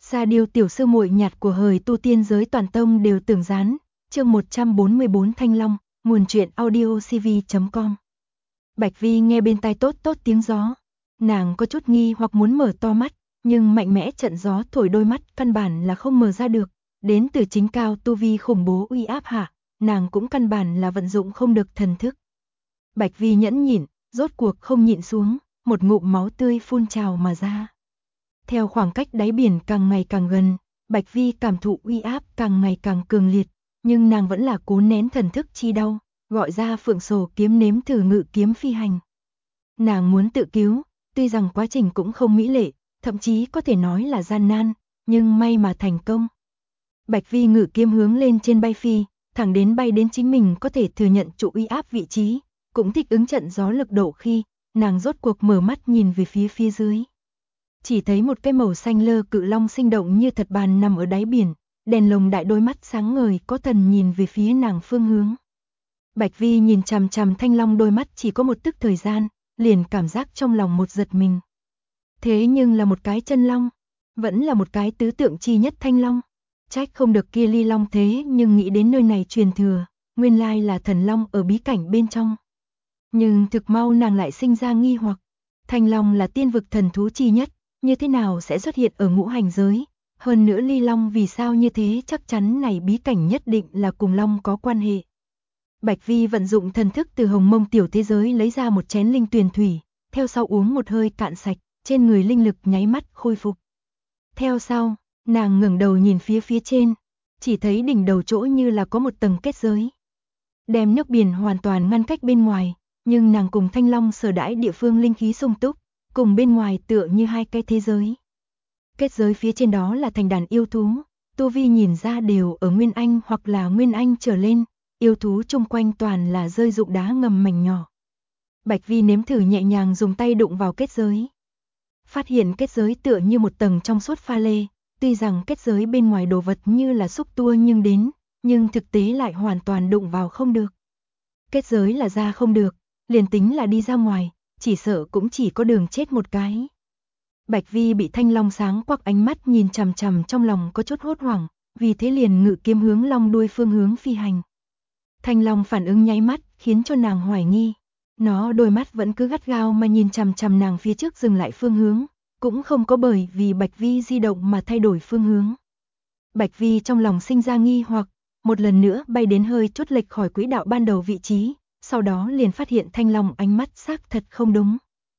Sa Điêu tiểu sư muội nhạt của hời tu tiên giới toàn tông đều tưởng gián, chương 144 Thanh Long, nguồn truyện audio cv.com. Bạch Vi nghe bên tai tốt tốt tiếng gió, nàng có chút nghi hoặc muốn mở to mắt, nhưng mạnh mẽ trận gió thổi đôi mắt căn bản là không mở ra được, đến từ chính cao tu vi khủng bố uy áp hạ, nàng cũng căn bản là vận dụng không được thần thức. Bạch Vi nhẫn nhịn, rốt cuộc không nhịn xuống, một ngụm máu tươi phun trào mà ra. Theo khoảng cách đáy biển càng ngày càng gần, Bạch Vi cảm thụ uy áp càng ngày càng cường liệt, nhưng nàng vẫn là cố nén thần thức chi đau, gọi ra Phượng Sổ kiếm nếm thử ngự kiếm phi hành. Nàng muốn tự cứu, tuy rằng quá trình cũng không mỹ lệ, thậm chí có thể nói là gian nan, nhưng may mà thành công. Bạch Vi ngự kiếm hướng lên trên bay phi, thẳng đến bay đến chính mình có thể thừa nhận trụ uy áp vị trí, cũng thích ứng trận gió lực độ khi, nàng rốt cuộc mở mắt nhìn về phía dưới. Chỉ thấy một cái màu xanh lơ cự long sinh động như thật bàn nằm ở đáy biển, đèn lồng đại đôi mắt sáng ngời có thần nhìn về phía nàng phương hướng. Bạch Vi nhìn chằm chằm thanh long đôi mắt chỉ có một tức thời gian, liền cảm giác trong lòng một giật mình. Thế nhưng là một cái chân long, vẫn là một cái tứ tượng chi nhất thanh long. Trách không được kia ly long thế nhưng nghĩ đến nơi này truyền thừa, nguyên lai là thần long ở bí cảnh bên trong. Nhưng thực mau nàng lại sinh ra nghi hoặc, thanh long là tiên vực thần thú chi nhất, như thế nào sẽ xuất hiện ở ngũ hành giới, hơn nữa ly long vì sao như thế chắc chắn này bí cảnh nhất định là cùng long có quan hệ. Bạch Vi vận dụng thần thức từ hồng mông tiểu thế giới lấy ra một chén linh tuyền thủy, theo sau uống một hơi cạn sạch, trên người linh lực nháy mắt khôi phục. Theo sau, nàng ngẩng đầu nhìn phía trên, chỉ thấy đỉnh đầu chỗ như là có một tầng kết giới. Đem nước biển hoàn toàn ngăn cách bên ngoài, nhưng nàng cùng thanh long sở đãi địa phương linh khí sung túc, cùng bên ngoài tựa như hai cái thế giới. Kết giới phía trên đó là thành đàn yêu thú, tu vi nhìn ra đều ở Nguyên Anh hoặc là Nguyên Anh trở lên, yêu thú chung quanh toàn là rơi dụng đá ngầm mảnh nhỏ. Bạch Vi nếm thử nhẹ nhàng dùng tay đụng vào kết giới. Phát hiện kết giới tựa như một tầng trong suốt pha lê, tuy rằng kết giới bên ngoài đồ vật như là xúc tua nhưng thực tế lại hoàn toàn đụng vào không được. Kết giới là ra không được, liền tính là đi ra ngoài, chỉ sợ cũng chỉ có đường chết một cái. Bạch Vi bị thanh long sáng quắc ánh mắt nhìn chằm chằm trong lòng có chút hốt hoảng, vì thế liền ngự kiếm hướng long đuôi phương hướng phi hành. Thanh long phản ứng nháy mắt khiến cho nàng hoài nghi, nó đôi mắt vẫn cứ gắt gao mà nhìn chằm chằm nàng phía trước dừng lại phương hướng, cũng không có bởi vì Bạch Vi di động mà thay đổi phương hướng. Bạch Vi trong lòng sinh ra nghi hoặc, một lần nữa bay đến hơi chút lệch khỏi quỹ đạo ban đầu vị trí, sau đó liền phát hiện thanh long ánh mắt xác thật không đúng.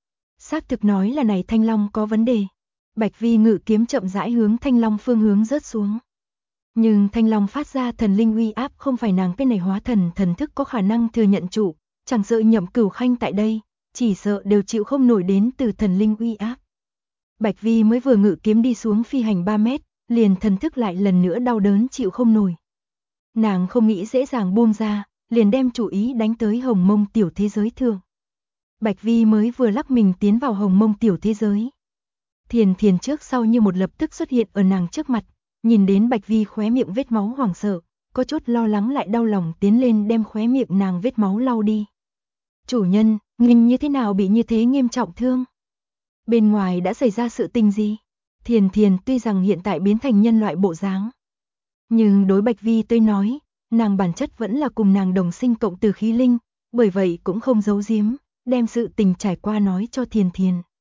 Xác thực nói là này thanh long có vấn đề. Bạch Vi ngự kiếm chậm rãi hướng thanh long phương hướng rớt xuống. Nhưng thanh long phát ra thần linh uy áp không phải nàng cái này hóa thần thần thức có khả năng thừa nhận trụ, chẳng sợ Nhậm Cửu Khanh tại đây, chỉ sợ đều chịu không nổi đến từ thần linh uy áp. Bạch Vi mới vừa ngự kiếm đi xuống phi hành 3 mét, liền thần thức lại lần nữa đau đớn chịu không nổi. Nàng không nghĩ dễ dàng buông ra, liền đem chủ ý đánh tới hồng mông tiểu thế giới thượng. Bạch Vi mới vừa lắc mình tiến vào hồng mông tiểu thế giới. Thiền trước sau như một lập tức xuất hiện ở nàng trước mặt, nhìn đến Bạch Vi khóe miệng vết máu hoảng sợ, có chút lo lắng lại đau lòng tiến lên đem khóe miệng nàng vết máu lau đi. Chủ nhân, ngươi như thế nào bị như thế nghiêm trọng thương? Bên ngoài đã xảy ra sự tình gì? Thiền tuy rằng hiện tại biến thành nhân loại bộ dáng, nhưng đối Bạch Vi tới nói, nàng bản chất vẫn là cùng nàng đồng sinh cộng tử khí linh, bởi vậy cũng không giấu giếm, đem sự tình trải qua nói cho Thiền.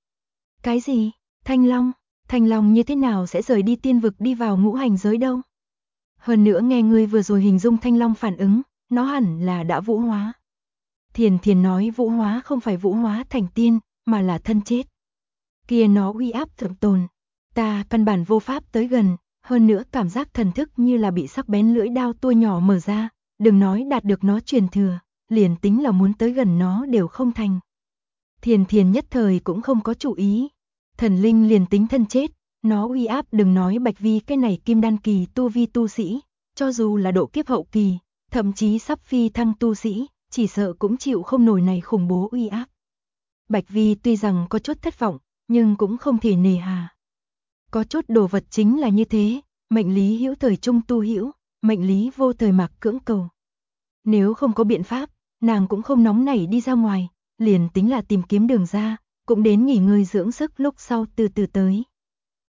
Cái gì? Thanh long như thế nào sẽ rời đi tiên vực đi vào ngũ hành giới đâu? Hơn nữa nghe ngươi vừa rồi hình dung thanh long phản ứng, nó hẳn là đã vũ hóa. Thiền nói vũ hóa không phải vũ hóa thành tiên, mà là thân chết. Kia nó uy áp thượng tồn, ta căn bản vô pháp tới gần, hơn nữa cảm giác thần thức như là bị sắc bén lưỡi đao tua nhỏ mở ra, đừng nói đạt được nó truyền thừa, liền tính là muốn tới gần nó đều không thành. Thiền nhất thời cũng không có chủ ý, thần linh liền tính thân chết, nó uy áp đừng nói Bạch Vi cái này kim đan kỳ tu vi tu sĩ, cho dù là độ kiếp hậu kỳ, thậm chí sắp phi thăng tu sĩ, chỉ sợ cũng chịu không nổi này khủng bố uy áp. Bạch Vi tuy rằng có chút thất vọng, nhưng cũng không thể nề hà. Có chút đồ vật chính là như thế, mệnh lý hữu thời trung tu hữu, mệnh lý vô thời mặc cưỡng cầu. Nếu không có biện pháp, nàng cũng không nóng nảy đi ra ngoài, liền tính là tìm kiếm đường ra, cũng đến nghỉ ngơi dưỡng sức lúc sau từ từ tới.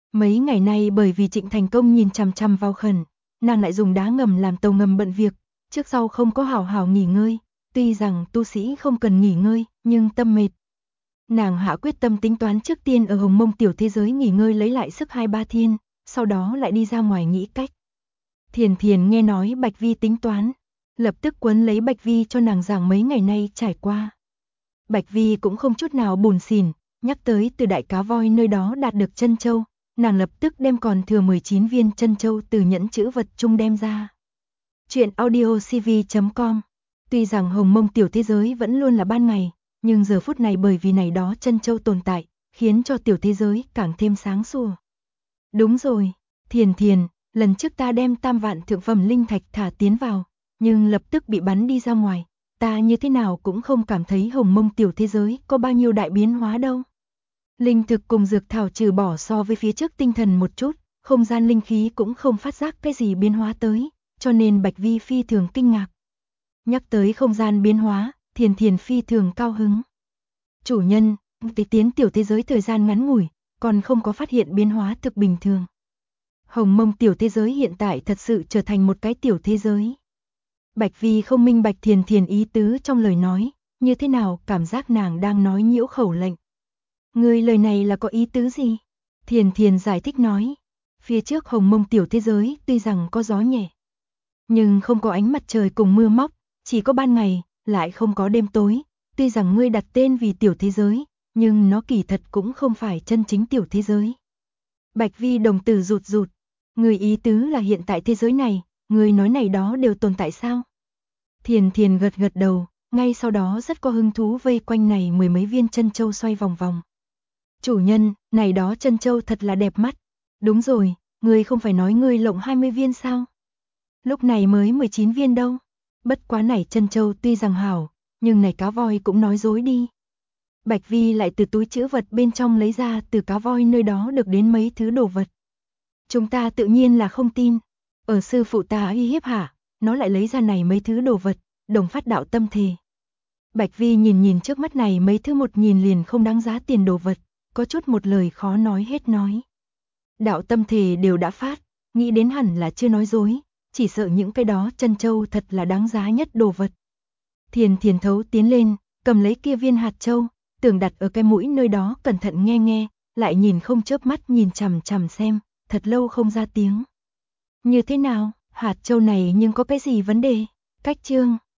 Mấy ngày nay bởi vì Trịnh Thành Công nhìn chằm chằm vào khẩn, nàng lại dùng đá ngầm làm tàu ngầm bận việc, trước sau không có hảo hảo nghỉ ngơi, tuy rằng tu sĩ không cần nghỉ ngơi, nhưng tâm mệt. Nàng hạ quyết tâm tính toán trước tiên ở Hồng Mông tiểu thế giới nghỉ ngơi lấy lại sức 2-3 thiên, sau đó lại đi ra ngoài nghĩ cách. Thiền Thiền nghe nói Bạch Vi tính toán, lập tức quấn lấy Bạch Vi cho nàng giảng mấy ngày nay trải qua. Bạch Vi cũng không chút nào buồn xỉn, nhắc tới từ đại cá voi nơi đó đạt được chân châu, nàng lập tức đem còn thừa 19 viên chân châu từ nhẫn chữ vật chung đem ra. Chuyện audiocv.com. Tuy rằng Hồng Mông tiểu thế giới vẫn luôn là ban ngày, nhưng giờ phút này bởi vì này đó chân châu tồn tại, khiến cho tiểu thế giới càng thêm sáng sủa. Đúng rồi, Thiền Thiền, lần trước ta đem 3 vạn thượng phẩm linh thạch thả tiến vào, nhưng lập tức bị bắn đi ra ngoài, ta như thế nào cũng không cảm thấy Hồng Mông tiểu thế giới có bao nhiêu đại biến hóa đâu. Linh thực cùng dược thảo trừ bỏ so với phía trước tinh thần một chút, không gian linh khí cũng không phát giác cái gì biến hóa tới, cho nên Bạch Vi phi thường kinh ngạc. Nhắc tới không gian biến hóa, Thiền Thiền phi thường cao hứng. Chủ nhân, tiến tiểu thế giới thời gian ngắn ngủi, còn không có phát hiện biến hóa thực bình thường. Hồng Mông tiểu thế giới hiện tại thật sự trở thành một cái tiểu thế giới. Bạch Vi không minh bạch Thiền Thiền ý tứ trong lời nói, như thế nào cảm giác nàng đang nói nhiễu khẩu lệnh. Ngươi lời này là có ý tứ gì? Thiền Thiền giải thích nói, phía trước Hồng Mông tiểu thế giới tuy rằng có gió nhẹ, nhưng không có ánh mặt trời cùng mưa móc, chỉ có ban ngày, lại không có đêm tối. Tuy rằng ngươi đặt tên vì tiểu thế giới, nhưng nó kỳ thật cũng không phải chân chính tiểu thế giới. Bạch Vi đồng tử rụt rụt, người ý tứ là hiện tại thế giới này, người nói này đó đều tồn tại sao? Thiền Thiền gật gật đầu, ngay sau đó rất có hứng thú vây quanh này 10 mấy viên chân châu xoay vòng vòng. Chủ nhân, này đó chân châu thật là đẹp mắt. Đúng rồi, ngươi không phải nói ngươi lộng 20 viên sao? Lúc này mới 19 viên đâu. Bất quá này chân châu tuy rằng hảo, nhưng này cá voi cũng nói dối đi. Bạch Vi lại từ túi trữ vật bên trong lấy ra từ cá voi nơi đó được đến mấy thứ đồ vật. Chúng ta tự nhiên là không tin. Ở sư phụ ta uy hiếp hả? Nó lại lấy ra này mấy thứ đồ vật, đồng phát đạo tâm thề. Bạch Vi nhìn trước mắt này mấy thứ một nhìn liền không đáng giá tiền đồ vật, có chút một lời khó nói hết nói. Đạo tâm thề đều đã phát, nghĩ đến hẳn là chưa nói dối, chỉ sợ những cái đó chân châu thật là đáng giá nhất đồ vật. Thiền Thiền thấu tiến lên, cầm lấy kia viên hạt châu, tưởng đặt ở cái mũi nơi đó cẩn thận nghe, lại nhìn không chớp mắt nhìn chằm chằm xem, thật lâu không ra tiếng. Như thế nào, hạt châu này nhưng có cái gì vấn đề? Cách chương